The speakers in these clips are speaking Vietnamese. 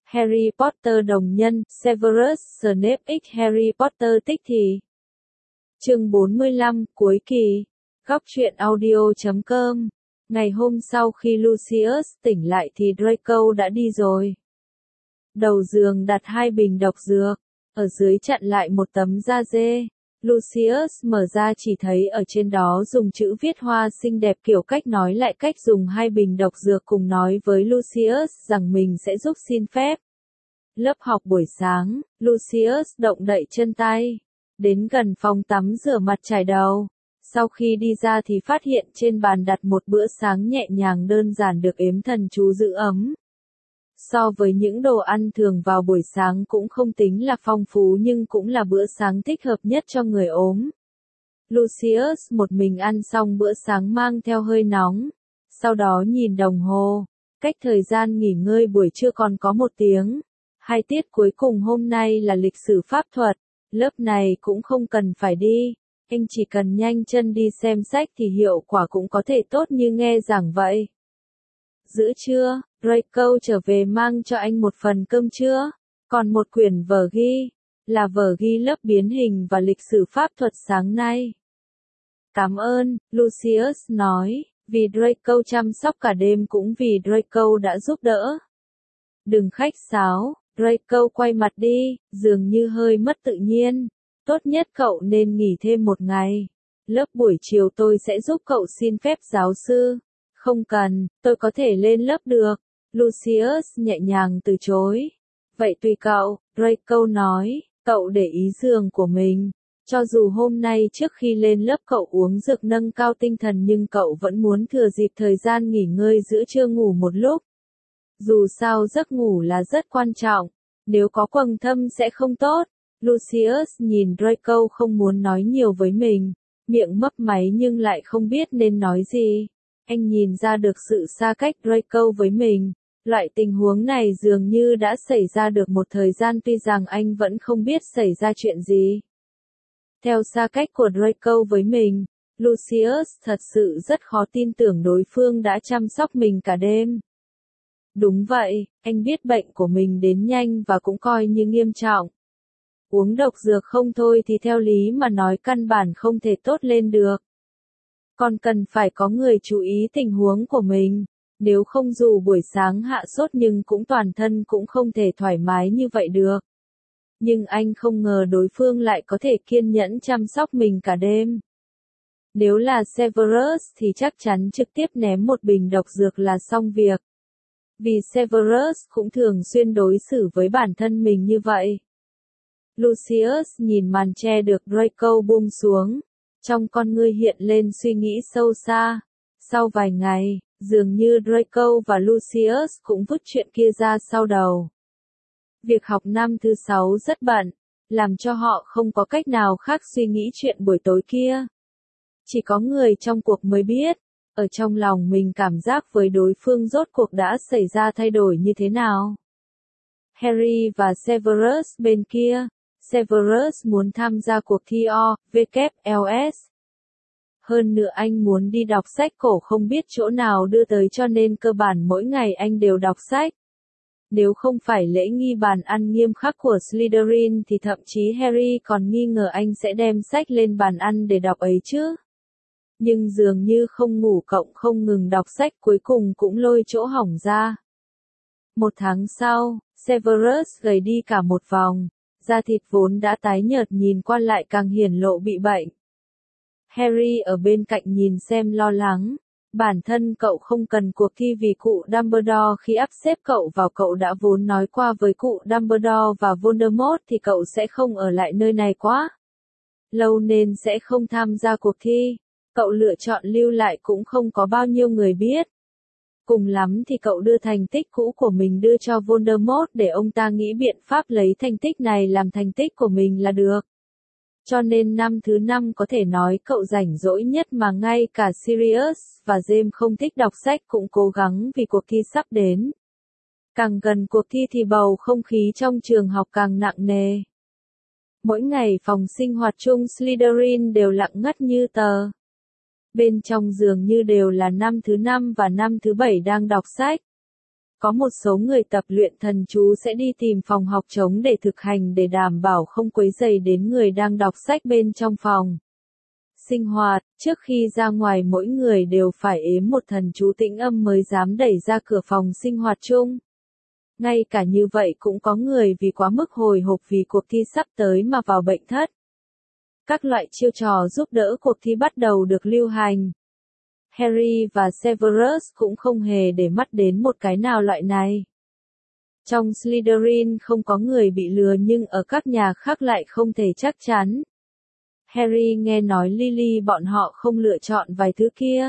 Harry Potter đồng nhân, Severus Snape x Harry Potter tích thì. Chương 45, cuối kỳ. Góc truyện audio.com. Ngày hôm sau khi Lucius tỉnh lại thì Draco đã đi rồi. Đầu giường đặt 2 bình độc dược, ở dưới chặn lại một tấm da dê. Lucius mở ra chỉ thấy ở trên đó dùng chữ viết hoa xinh đẹp kiểu cách nói lại cách dùng 2 bình độc dược cùng nói với Lucius rằng mình sẽ giúp xin phép. Lớp học buổi sáng, Lucius động đậy chân tay, đến gần phòng tắm rửa mặt chải đầu. Sau khi đi ra thì phát hiện trên bàn đặt một bữa sáng nhẹ nhàng đơn giản được ếm thần chú giữ ấm. So với những đồ ăn thường vào buổi sáng cũng không tính là phong phú nhưng cũng là bữa sáng thích hợp nhất cho người ốm. Lucius một mình ăn xong bữa sáng mang theo hơi nóng. Sau đó nhìn đồng hồ, cách thời gian nghỉ ngơi buổi trưa còn có 1 tiếng. 2 tiết cuối cùng hôm nay là lịch sử pháp thuật, lớp này cũng không cần phải đi. Anh chỉ cần nhanh chân đi xem sách thì hiệu quả cũng có thể tốt như nghe giảng vậy. Giữa trưa, Draco trở về mang cho anh một phần cơm trưa, còn một quyển vở ghi, là vở ghi lớp biến hình và lịch sử pháp thuật sáng nay. Cảm ơn, Lucius nói, vì Draco chăm sóc cả đêm cũng vì Draco đã giúp đỡ. Đừng khách sáo, Draco quay mặt đi, dường như hơi mất tự nhiên. Tốt nhất cậu nên nghỉ thêm 1 ngày. Lớp buổi chiều tôi sẽ giúp cậu xin phép giáo sư. Không cần, tôi có thể lên lớp được. Lucius nhẹ nhàng từ chối. Vậy tùy cậu, Draco nói, cậu để ý giường của mình. Cho dù hôm nay trước khi lên lớp cậu uống dược nâng cao tinh thần nhưng cậu vẫn muốn thừa dịp thời gian nghỉ ngơi giữa trưa ngủ một lúc. Dù sao giấc ngủ là rất quan trọng, nếu có quầng thâm sẽ không tốt. Lucius nhìn Draco không muốn nói nhiều với mình, miệng mấp máy nhưng lại không biết nên nói gì. Anh nhìn ra được sự xa cách Draco với mình. Loại tình huống này dường như đã xảy ra được một thời gian tuy rằng anh vẫn không biết xảy ra chuyện gì. Theo xa cách của Draco với mình, Lucius thật sự rất khó tin tưởng đối phương đã chăm sóc mình cả đêm. Đúng vậy, anh biết bệnh của mình đến nhanh và cũng coi như nghiêm trọng. Uống độc dược không thôi thì theo lý mà nói căn bản không thể tốt lên được. Còn cần phải có người chú ý tình huống của mình, nếu không dù buổi sáng hạ sốt nhưng cũng toàn thân cũng không thể thoải mái như vậy được. Nhưng anh không ngờ đối phương lại có thể kiên nhẫn chăm sóc mình cả đêm. Nếu là Severus thì chắc chắn trực tiếp ném một bình độc dược là xong việc. Vì Severus cũng thường xuyên đối xử với bản thân mình như vậy. Lucius nhìn màn che được Draco buông xuống. Trong con ngươi hiện lên suy nghĩ sâu xa. Sau vài ngày, dường như Draco và Lucius cũng vứt chuyện kia ra sau đầu. Việc học năm thứ 6 rất bận, làm cho họ không có cách nào khác suy nghĩ chuyện buổi tối kia. Chỉ có người trong cuộc mới biết, ở trong lòng mình cảm giác với đối phương rốt cuộc đã xảy ra thay đổi như thế nào. Harry và Severus bên kia. Severus muốn tham gia cuộc thi OWLS. Hơn nữa anh muốn đi đọc sách cổ không biết chỗ nào đưa tới cho nên cơ bản mỗi ngày anh đều đọc sách. Nếu không phải lễ nghi bàn ăn nghiêm khắc của Slytherin thì thậm chí Harry còn nghi ngờ anh sẽ đem sách lên bàn ăn để đọc ấy chứ. Nhưng dường như không ngủ cộng không ngừng đọc sách cuối cùng cũng lôi chỗ hỏng ra. 1 tháng sau, Severus gầy đi cả một vòng. Da thịt vốn đã tái nhợt nhìn qua lại càng hiển lộ bị bệnh. Harry ở bên cạnh nhìn xem lo lắng. Bản thân cậu không cần cuộc thi vì cụ Dumbledore khi áp xếp cậu vào cậu đã vốn nói qua với cụ Dumbledore và Voldemort thì cậu sẽ không ở lại nơi này quá lâu nên sẽ không tham gia cuộc thi. Cậu lựa chọn lưu lại cũng không có bao nhiêu người biết. Cùng lắm thì cậu đưa thành tích cũ của mình đưa cho Voldemort để ông ta nghĩ biện pháp lấy thành tích này làm thành tích của mình là được. Cho nên năm thứ 5 có thể nói cậu rảnh rỗi nhất mà ngay cả Sirius và James không thích đọc sách cũng cố gắng vì cuộc thi sắp đến. Càng gần cuộc thi thì bầu không khí trong trường học càng nặng nề. Mỗi ngày phòng sinh hoạt chung Slytherin đều lặng ngắt như tờ. Bên trong dường như đều là năm thứ 5 và năm thứ 7 đang đọc sách. Có một số người tập luyện thần chú sẽ đi tìm phòng học trống để thực hành để đảm bảo không quấy rầy đến người đang đọc sách bên trong phòng sinh hoạt. Trước khi ra ngoài mỗi người đều phải ếm một thần chú tĩnh âm mới dám đẩy ra cửa phòng sinh hoạt chung. Ngay cả như vậy cũng có người vì quá mức hồi hộp vì cuộc thi sắp tới mà vào bệnh thất. Các loại chiêu trò giúp đỡ cuộc thi bắt đầu được lưu hành. Harry và Severus cũng không hề để mắt đến một cái nào loại này. Trong Slytherin không có người bị lừa nhưng ở các nhà khác lại không thể chắc chắn. Harry nghe nói Lily bọn họ không lựa chọn vài thứ kia.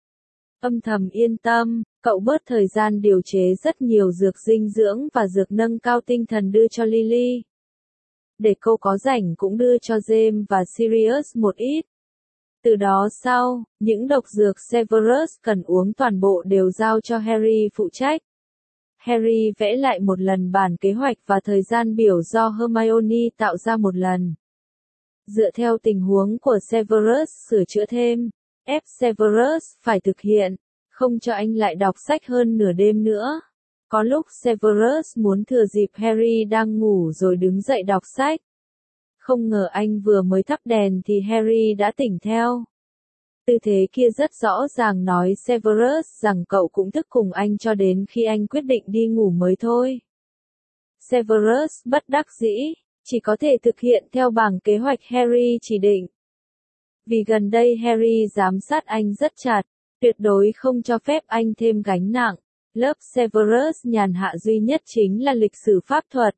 Âm thầm yên tâm, cậu bớt thời gian điều chế rất nhiều dược dinh dưỡng và dược nâng cao tinh thần đưa cho Lily. Để cô có rảnh cũng đưa cho James và Sirius một ít. Từ đó sau, những độc dược Severus cần uống toàn bộ đều giao cho Harry phụ trách. Harry vẽ lại một lần bản kế hoạch và thời gian biểu do Hermione tạo ra một lần. Dựa theo tình huống của Severus sửa chữa thêm, ép Severus phải thực hiện, không cho anh lại đọc sách hơn nửa đêm nữa. Có lúc Severus muốn thừa dịp Harry đang ngủ rồi đứng dậy đọc sách. Không ngờ anh vừa mới thắp đèn thì Harry đã tỉnh theo. Tư thế kia rất rõ ràng nói Severus rằng cậu cũng thức cùng anh cho đến khi anh quyết định đi ngủ mới thôi. Severus bất đắc dĩ, chỉ có thể thực hiện theo bảng kế hoạch Harry chỉ định. Vì gần đây Harry giám sát anh rất chặt, tuyệt đối không cho phép anh thêm gánh nặng. Lớp Severus nhàn hạ duy nhất chính là lịch sử pháp thuật.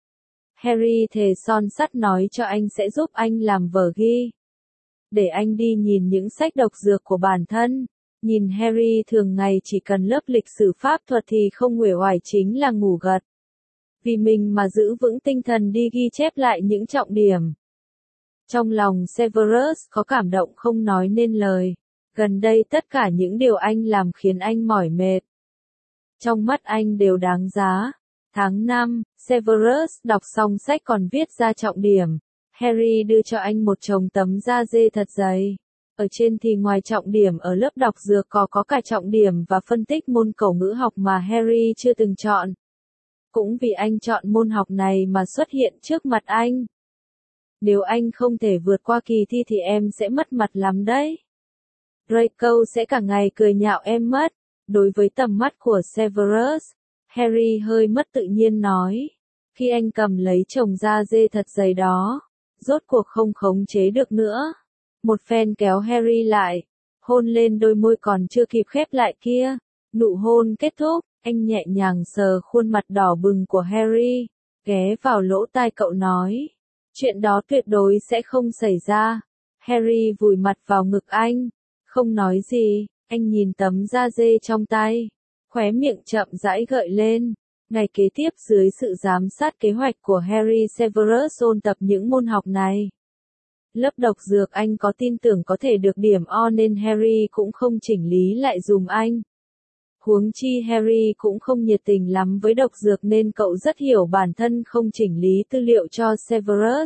Harry thề son sắt nói cho anh sẽ giúp anh làm vở ghi. Để anh đi nhìn những sách độc dược của bản thân. Nhìn Harry thường ngày chỉ cần lớp lịch sử pháp thuật thì không uể oải chính là ngủ gật. Vì mình mà giữ vững tinh thần đi ghi chép lại những trọng điểm. Trong lòng Severus có cảm động không nói nên lời. Gần đây tất cả những điều anh làm khiến anh mỏi mệt. Trong mắt anh đều đáng giá. Tháng 5, Severus đọc xong sách còn viết ra trọng điểm. Harry đưa cho anh một chồng tấm da dê thật dày. Ở trên thì ngoài trọng điểm ở lớp đọc dược có cả trọng điểm và phân tích môn cổ ngữ học mà Harry chưa từng chọn. Cũng vì anh chọn môn học này mà xuất hiện trước mặt anh. Nếu anh không thể vượt qua kỳ thi thì em sẽ mất mặt lắm đấy. Draco sẽ cả ngày cười nhạo em mất. Đối với tầm mắt của Severus, Harry hơi mất tự nhiên nói. Khi anh cầm lấy chồng da dê thật dày đó, rốt cuộc không khống chế được nữa. Một phen kéo Harry lại, hôn lên đôi môi còn chưa kịp khép lại kia. Nụ hôn kết thúc, anh nhẹ nhàng sờ khuôn mặt đỏ bừng của Harry, ghé vào lỗ tai cậu nói. Chuyện đó tuyệt đối sẽ không xảy ra. Harry vùi mặt vào ngực anh, không nói gì, anh nhìn tấm da dê trong tay, khóe miệng chậm rãi gợi lên. Ngày kế tiếp dưới sự giám sát kế hoạch của Harry Severus ôn tập những môn học này. Lớp độc dược anh có tin tưởng có thể được điểm O nên Harry cũng không chỉnh lý lại dùm anh. Huống chi Harry cũng không nhiệt tình lắm với độc dược nên cậu rất hiểu bản thân không chỉnh lý tư liệu cho Severus.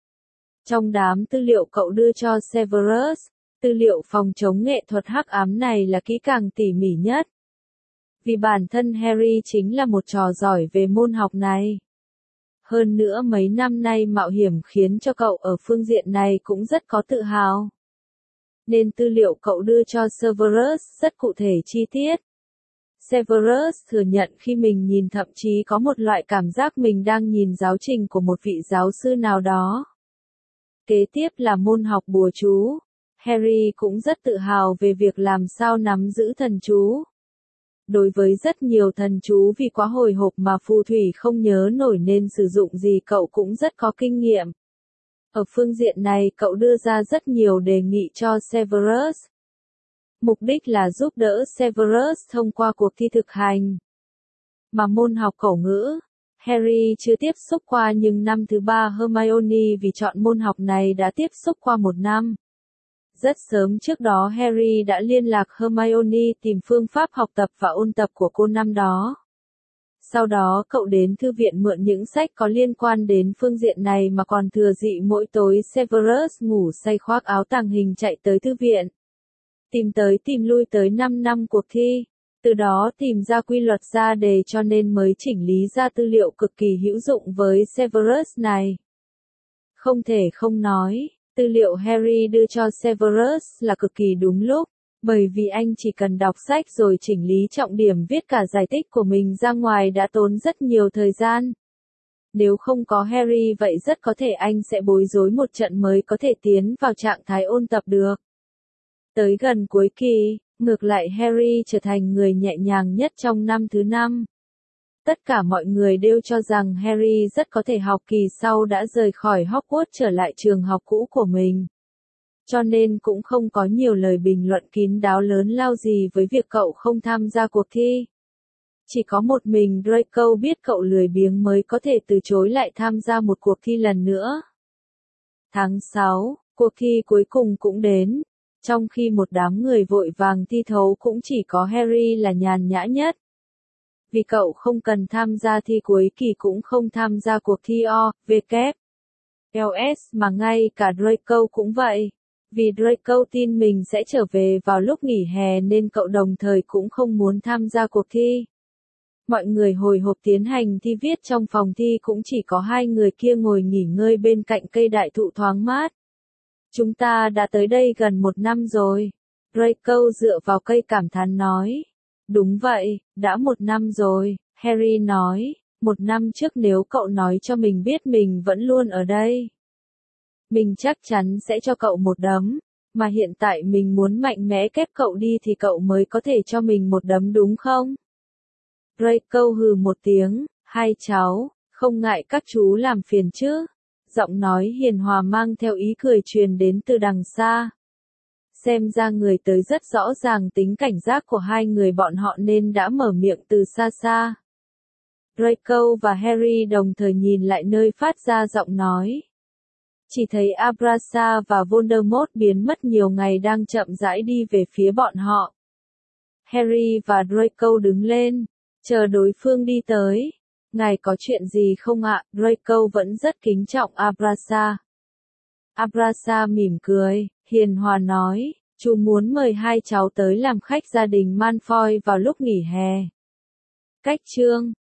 Trong đám tư liệu cậu đưa cho Severus, tư liệu phòng chống nghệ thuật hắc ám này là kỹ càng tỉ mỉ nhất. Vì bản thân Harry chính là một trò giỏi về môn học này. Hơn nữa mấy năm nay mạo hiểm khiến cho cậu ở phương diện này cũng rất có tự hào. Nên tư liệu cậu đưa cho Severus rất cụ thể chi tiết. Severus thừa nhận khi mình nhìn thậm chí có một loại cảm giác mình đang nhìn giáo trình của một vị giáo sư nào đó. Kế tiếp là môn học bùa chú. Harry cũng rất tự hào về việc làm sao nắm giữ thần chú. Đối với rất nhiều thần chú vì quá hồi hộp mà phù thủy không nhớ nổi nên sử dụng gì cậu cũng rất có kinh nghiệm. Ở phương diện này cậu đưa ra rất nhiều đề nghị cho Severus. Mục đích là giúp đỡ Severus thông qua cuộc thi thực hành. Mà môn học cổ ngữ, Harry chưa tiếp xúc qua nhưng năm thứ 3 Hermione vì chọn môn học này đã tiếp xúc qua 1 năm. Rất sớm trước đó Harry đã liên lạc Hermione tìm phương pháp học tập và ôn tập của cô năm đó. Sau đó cậu đến thư viện mượn những sách có liên quan đến phương diện này mà còn thừa dị mỗi tối Severus ngủ say khoác áo tàng hình chạy tới thư viện. Tìm tới tìm lui tới 5 năm cuộc thi. Từ đó tìm ra quy luật ra đề cho nên mới chỉnh lý ra tư liệu cực kỳ hữu dụng với Severus này. Không thể không nói, tư liệu Harry đưa cho Severus là cực kỳ đúng lúc, bởi vì anh chỉ cần đọc sách rồi chỉnh lý trọng điểm viết cả giải thích của mình ra ngoài đã tốn rất nhiều thời gian. Nếu không có Harry vậy rất có thể anh sẽ bối rối một trận mới có thể tiến vào trạng thái ôn tập được. Tới gần cuối kỳ, ngược lại Harry trở thành người nhẹ nhàng nhất trong năm thứ 5. Tất cả mọi người đều cho rằng Harry rất có thể học kỳ sau đã rời khỏi Hogwarts trở lại trường học cũ của mình. Cho nên cũng không có nhiều lời bình luận kín đáo lớn lao gì với việc cậu không tham gia cuộc thi. Chỉ có một mình Draco biết cậu lười biếng mới có thể từ chối lại tham gia một cuộc thi lần nữa. Tháng 6, cuộc thi cuối cùng cũng đến. Trong khi một đám người vội vàng thi thđấu cũng chỉ có Harry là nhàn nhã nhất. Vì cậu không cần tham gia thi cuối kỳ cũng không tham gia cuộc thi OVKLS mà ngay cả Draco cũng vậy. Vì Draco tin mình sẽ trở về vào lúc nghỉ hè nên cậu đồng thời cũng không muốn tham gia cuộc thi. Mọi người hồi hộp tiến hành thi viết trong phòng thi cũng chỉ có 2 người kia ngồi nghỉ ngơi bên cạnh cây đại thụ thoáng mát. Chúng ta đã tới đây gần 1 năm rồi. Draco dựa vào cây cảm thán nói. Đúng vậy, đã 1 năm rồi, Harry nói. 1 năm trước nếu cậu nói cho mình biết mình vẫn luôn ở đây. Mình chắc chắn sẽ cho cậu một đấm, mà hiện tại mình muốn mạnh mẽ ép cậu đi thì cậu mới có thể cho mình một đấm đúng không? Draco hừ một tiếng, 2 cháu, không ngại các chú làm phiền chứ. Giọng nói hiền hòa mang theo ý cười truyền đến từ đằng xa. Xem ra người tới rất rõ ràng tính cảnh giác của 2 người bọn họ nên đã mở miệng từ xa xa. Draco và Harry đồng thời nhìn lại nơi phát ra giọng nói. Chỉ thấy Abrasa và Voldemort biến mất nhiều ngày đang chậm rãi đi về phía bọn họ. Harry và Draco đứng lên, chờ đối phương đi tới. Ngài có chuyện gì không ạ? Draco vẫn rất kính trọng Abrasa. Abrasa mỉm cười, hiền hòa nói, chú muốn mời 2 cháu tới làm khách gia đình Malfoy vào lúc nghỉ hè. Cách chương